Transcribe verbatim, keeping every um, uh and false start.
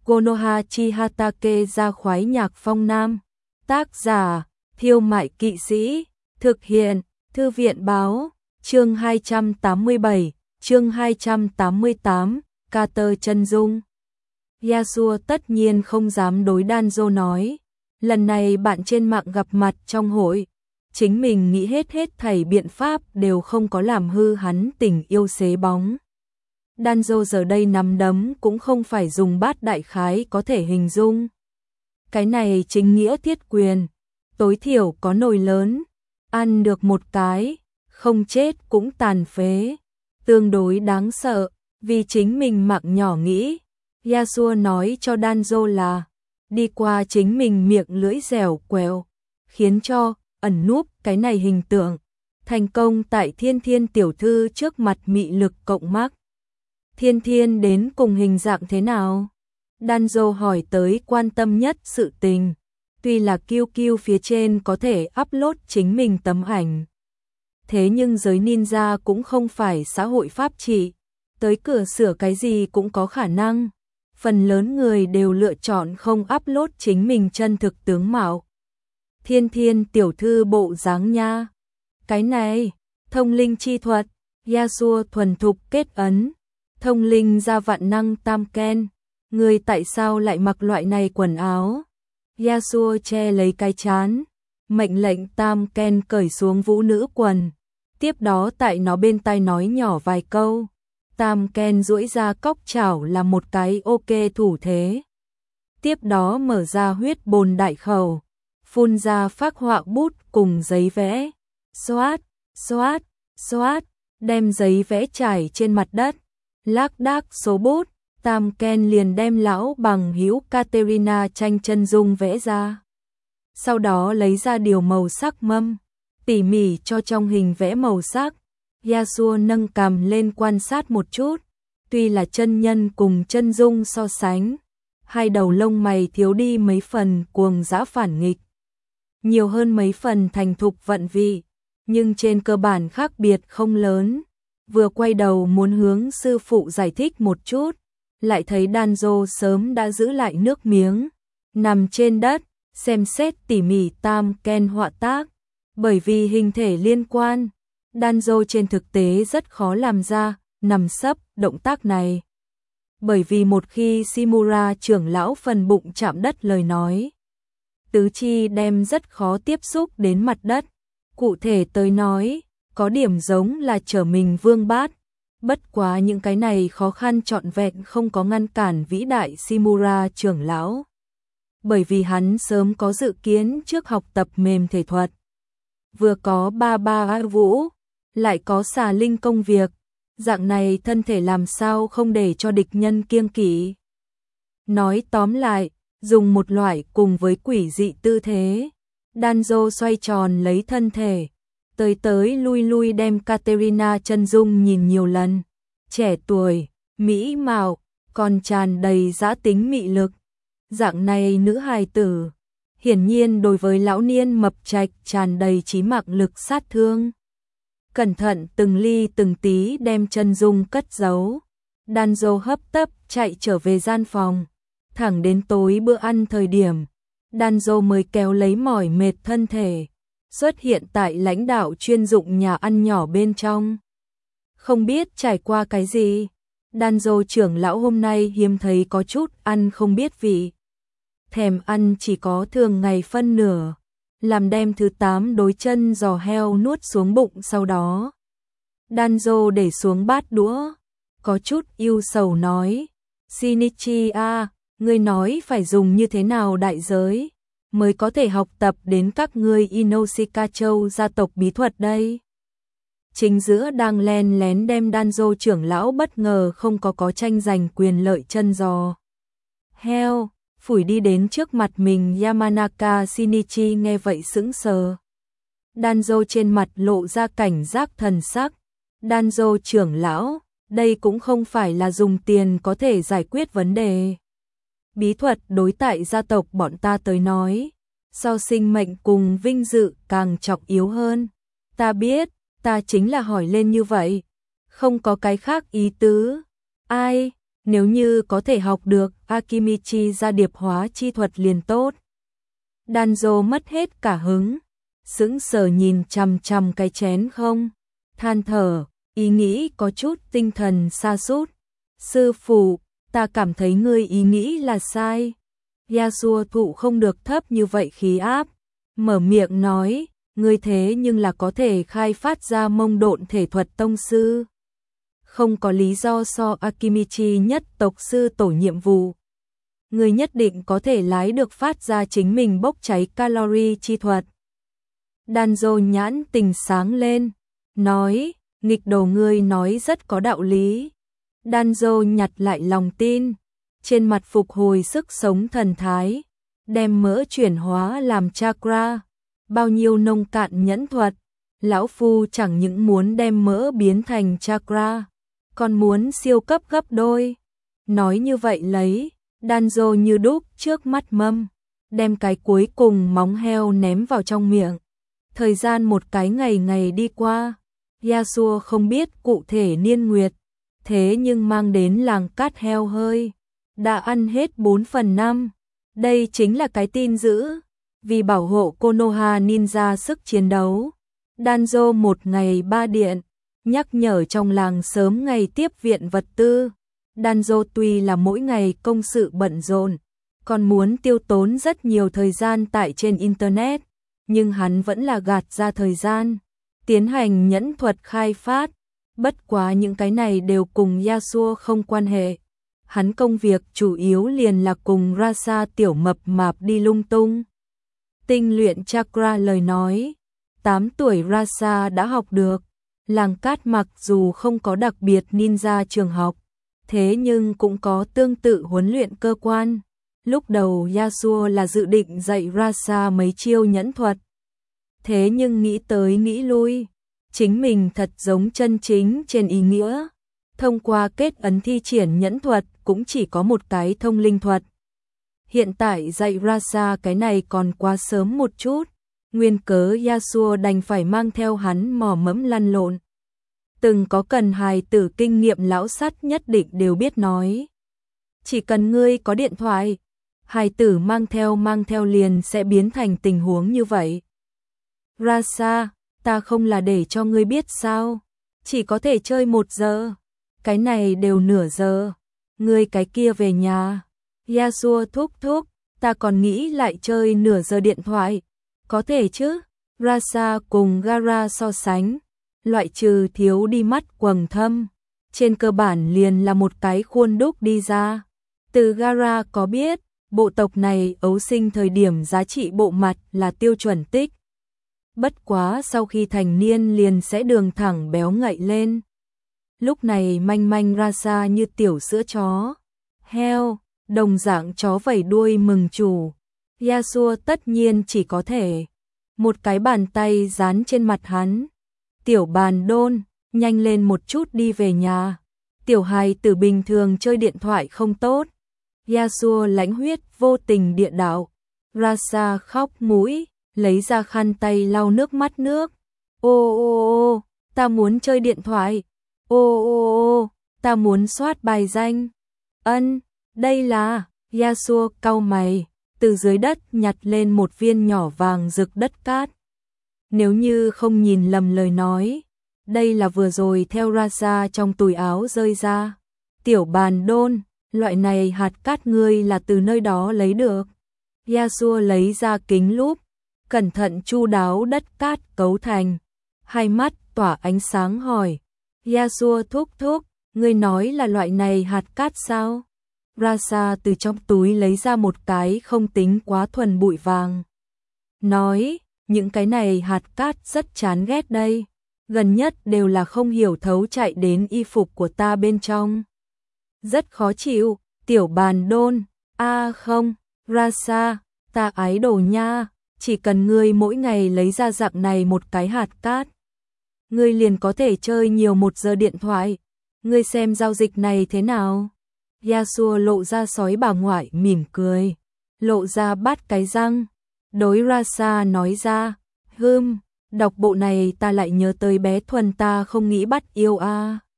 Konoha Chihatake ra khoái nhạc phong nam. Tác giả, Thiêu Mại Kỵ Sĩ. Thực hiện, Thư viện Báo. Chương hai trăm tám mươi bảy, chương hai trăm tám mươi tám, Carter chân dung. Yasuo tất nhiên không dám đối Danzo nói. Lần này bạn trên mạng gặp mặt trong hội. Chính mình nghĩ hết hết thảy biện pháp đều không có làm hư hắn tình yêu xế bóng. Danzo giờ đây nắm đấm cũng không phải dùng bát đại khái có thể hình dung. Cái này chính nghĩa thiết quyền. Tối thiểu có nồi lớn. Ăn được một cái. Không chết cũng tàn phế. Tương đối đáng sợ. Vì chính mình mạng nhỏ nghĩ. Yasuo nói cho Danzo là đi qua chính mình miệng lưỡi dẻo quẹo. Khiến cho ẩn núp cái này hình tượng. Thành công tại Thiên Thiên tiểu thư trước mặt mị lực cộng mắc. Thiên Thiên đến cùng hình dạng thế nào? Danzo hỏi tới quan tâm nhất sự tình. Tuy là Q Q phía trên có thể upload chính mình tấm ảnh. Thế nhưng giới ninja cũng không phải xã hội pháp trị. Tới cửa sửa cái gì cũng có khả năng. Phần lớn người đều lựa chọn không upload chính mình chân thực tướng mạo. Thiên Thiên tiểu thư bộ dáng nha. Cái này, thông linh chi thuật, Yasuo thuần thục kết ấn. Thông linh ra vạn năng tam ken. Người tại sao lại mặc loại này quần áo? Yasuo che lấy cái chán. Mệnh lệnh tam ken cởi xuống vũ nữ quần. Tiếp đó tại nó bên tai nói nhỏ vài câu. Tam ken duỗi ra cóc chảo là một cái ok thủ thế. Tiếp đó mở ra huyết bồn đại khẩu. Phun ra phác họa bút cùng giấy vẽ. Xoát, xoát, xoát. Đem giấy vẽ trải trên mặt đất. Lác đác số bút. Tam ken liền đem lão bằng hữu Katerina tranh chân dung vẽ ra. Sau đó lấy ra điều màu sắc mâm. Tỉ mỉ cho trong hình vẽ màu sắc. Yasuo nâng cằm lên quan sát một chút. Tuy là chân nhân cùng chân dung so sánh. Hai đầu lông mày thiếu đi mấy phần cuồng dã phản nghịch. Nhiều hơn mấy phần thành thục vận vị. Nhưng trên cơ bản khác biệt không lớn. Vừa quay đầu muốn hướng sư phụ giải thích một chút. Lại thấy Danzo sớm đã giữ lại nước miếng. Nằm trên đất, xem xét tỉ mỉ tam ken họa tác. Bởi vì hình thể liên quan, Danzo trên thực tế rất khó làm ra, nằm sấp, động tác này. Bởi vì một khi Shimura trưởng lão phần bụng chạm đất lời nói, tứ chi đem rất khó tiếp xúc đến mặt đất. Cụ thể tới nói, có điểm giống là trở mình vương bát. Bất quá những cái này khó khăn trọn vẹn không có ngăn cản vĩ đại Shimura trưởng lão. Bởi vì hắn sớm có dự kiến trước học tập mềm thể thuật. Vừa có ba ba vũ, lại có xà linh công việc. Dạng này thân thể làm sao không để cho địch nhân kiêng kỵ. Nói tóm lại, dùng một loại cùng với quỷ dị tư thế. Danzo xoay tròn lấy thân thể. Tới tới lui lui đem Katerina chân dung nhìn nhiều lần. Trẻ tuổi, mỹ mạo, còn tràn đầy dã tính mị lực. Dạng này nữ hài tử. Hiển nhiên đối với lão niên mập trạch tràn đầy trí mạng lực sát thương. Cẩn thận từng ly từng tí đem chân dung cất giấu. Danzo hấp tấp chạy trở về gian phòng. Thẳng đến tối bữa ăn thời điểm. Danzo mới kéo lấy mỏi mệt thân thể. Xuất hiện tại lãnh đạo chuyên dụng nhà ăn nhỏ bên trong. Không biết trải qua cái gì. Danzo trưởng lão hôm nay hiếm thấy có chút ăn không biết vị. Thèm ăn chỉ có thường ngày phân nửa. Làm đem thứ tám đối chân giò heo nuốt xuống bụng sau đó. Danzo để xuống bát đũa. Có chút yêu sầu nói. Shinichi à, ngươi nói phải dùng như thế nào đại giới. Mới có thể học tập đến các ngươi Inoshika Châu gia tộc bí thuật đây. Chính giữa đang len lén đem Danzo trưởng lão bất ngờ không có có tranh giành quyền lợi chân giò heo, phủi đi đến trước mặt mình. Yamanaka Shinichi nghe vậy sững sờ. Danzo trên mặt lộ ra cảnh giác thần sắc. Danzo trưởng lão, đây cũng không phải là dùng tiền có thể giải quyết vấn đề. Bí thuật đối tại gia tộc bọn ta tới nói, so sinh mệnh cùng vinh dự càng trọng yếu hơn. Ta biết, ta chính là hỏi lên như vậy, không có cái khác ý tứ. Ai, Nếu như có thể học được Akimichi ra điệp hóa chi thuật liền tốt. Danzo mất hết cả hứng, sững sờ nhìn chằm chằm cái chén không, than thở, ý nghĩ có chút tinh thần sa sút. Sư phụ, ta cảm thấy ngươi ý nghĩ là sai. Yasuo thụ không được thấp như vậy khí áp, mở miệng nói, ngươi thế nhưng là có thể khai phát ra mông độn thể thuật tông sư. Không có lý do so Akimichi nhất tộc sư tổ nhiệm vụ. Ngươi nhất định có thể lái được phát ra chính mình bốc cháy calorie chi thuật. Danzo nhãn tình sáng lên, nói, nghịch đồ ngươi nói rất có đạo lý. Danzo nhặt lại lòng tin, trên mặt phục hồi sức sống thần thái, đem mỡ chuyển hóa làm chakra. Bao nhiêu nông cạn nhẫn thuật, lão phu chẳng những muốn đem mỡ biến thành chakra, còn muốn siêu cấp gấp đôi. Nói như vậy lấy, Danzo như đúc trước mắt mâm, đem cái cuối cùng móng heo ném vào trong miệng. Thời gian một cái ngày ngày đi qua, Yasuo không biết cụ thể niên nguyệt, thế nhưng mang đến làng cát heo hơi, đã ăn hết bốn phần năm. Đây chính là cái tin dữ. Vì bảo hộ Konoha Ninja sức chiến đấu, Danzo một ngày ba điện, nhắc nhở trong làng sớm ngày tiếp viện vật tư. Danzo tuy là mỗi ngày công sự bận rộn, còn muốn tiêu tốn rất nhiều thời gian tại trên Internet, nhưng hắn vẫn là gạt ra thời gian, tiến hành nhẫn thuật khai phát. Bất quá những cái này đều cùng Yasuo không quan hệ. Hắn công việc chủ yếu liền là cùng Rasa tiểu mập mạp đi lung tung. Tinh luyện chakra lời nói, tám tuổi Rasa đã học được. Làng cát mặc dù không có đặc biệt ninja trường học, thế nhưng cũng có tương tự huấn luyện cơ quan. Lúc đầu Yasuo là dự định dạy Rasa mấy chiêu nhẫn thuật. Thế nhưng nghĩ tới nghĩ lui, chính mình thật giống chân chính trên ý nghĩa. Thông qua kết ấn thi triển nhẫn thuật cũng chỉ có một cái thông linh thuật. Hiện tại dạy Rasa cái này còn quá sớm một chút, nguyên cớ Yasuo đành phải mang theo hắn mò mẫm lăn lộn. Từng có cần hài tử kinh nghiệm lão sắt nhất định đều biết nói. Chỉ cần ngươi có điện thoại, hài tử mang theo mang theo liền sẽ biến thành tình huống như vậy. Rasa, ta không là để cho ngươi biết sao, chỉ có thể chơi một giờ, cái này đều nửa giờ, ngươi cái kia về nhà. Yasuo thúc thúc, ta còn nghĩ lại chơi nửa giờ điện thoại, có thể chứ? Rasa cùng Gara so sánh, loại trừ thiếu đi mắt quầng thâm, trên cơ bản liền là một cái khuôn đúc đi ra. Từ Gara có biết, bộ tộc này ấu sinh thời điểm giá trị bộ mặt là tiêu chuẩn tích. Bất quá sau khi thành niên liền sẽ đường thẳng béo ngậy lên. Lúc này manh manh Rasa như tiểu sữa chó, heo, đồng dạng chó vẩy đuôi mừng chủ. Yasuo tất nhiên chỉ có thể một cái bàn tay dán trên mặt hắn. Tiểu bàn đôn, nhanh lên một chút đi về nhà. Tiểu hài tử bình thường chơi điện thoại không tốt. Yasuo lãnh huyết vô tình địa đạo. Rasa khóc mũi, lấy ra khăn tay lau nước mắt nước. Ô ô ô, ta muốn chơi điện thoại. Ô ô ô, ta muốn soát bài danh. Ân, đây là. Yasuo cau mày, từ dưới đất nhặt lên một viên nhỏ vàng rực đất cát. Nếu như không nhìn lầm lời nói, đây là vừa rồi theo Rasa trong túi áo rơi ra. Tiểu bàn đôn, loại này hạt cát ngươi là từ nơi đó lấy được. Yasuo lấy ra kính lúp, cẩn thận chu đáo đất cát cấu thành. Hai mắt tỏa ánh sáng hỏi, Yasuo thúc thúc, ngươi nói là loại này hạt cát sao? Rasa từ trong túi lấy ra một cái không tính quá thuần bụi vàng. Nói, những cái này hạt cát rất chán ghét đây. Gần nhất đều là không hiểu thấu chạy đến y phục của ta bên trong. Rất khó chịu, tiểu bàn đôn. A à không, Rasa, ta ái đồ nha. Chỉ cần ngươi mỗi ngày lấy ra dạng này một cái hạt cát, ngươi liền có thể chơi nhiều một giờ điện thoại. Ngươi xem giao dịch này thế nào? Yasuo lộ ra sói bà ngoại mỉm cười, lộ ra bát cái răng. Đối Rasa nói ra, hưm, đọc bộ này ta lại nhớ tới bé Thuần ta không nghĩ bắt yêu a. À.